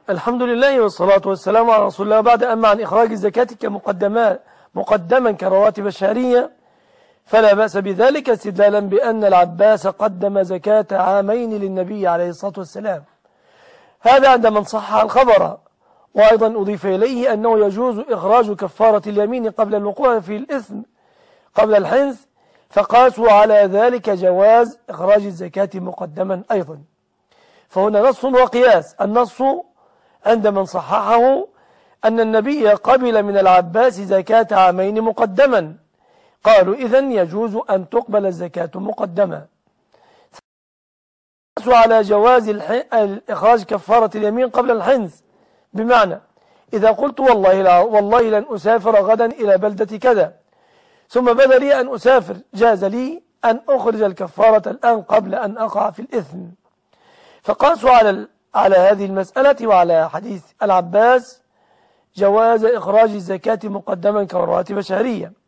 الحمد لله والصلاة والسلام على رسول الله. بعد أما عن إخراج الزكاة مقدما كرواتب الشهرية، فلا بأس بذلك استدلالا بأن العباس قدم زكاة عامين للنبي عليه الصلاة والسلام. هذا عند من صح الخبر. وأيضا أضيف إليه أنه يجوز إخراج كفارة اليمين قبل الوقوع في الإثم قبل الحنث، فقاسوا على ذلك جواز إخراج الزكاة مقدما أيضا. فهنا نص وقياس. النص عند من صححه أن النبي قبل من العباس زكاة عامين مقدما، قالوا إذن يجوز أن تقبل الزكاة مقدما. على جواز إخراج كفارة اليمين قبل الحنث، بمعنى إذا قلت والله لن أسافر غدا إلى بلدة كذا، ثم بدا لي أن أسافر، جاز لي أن أخرج الكفارة الآن قبل أن أقع في الإثم. فقاسوا على هذه المسألة وعلى حديث العباس جواز إخراج الزكاة مقدما كرواتب شهرية.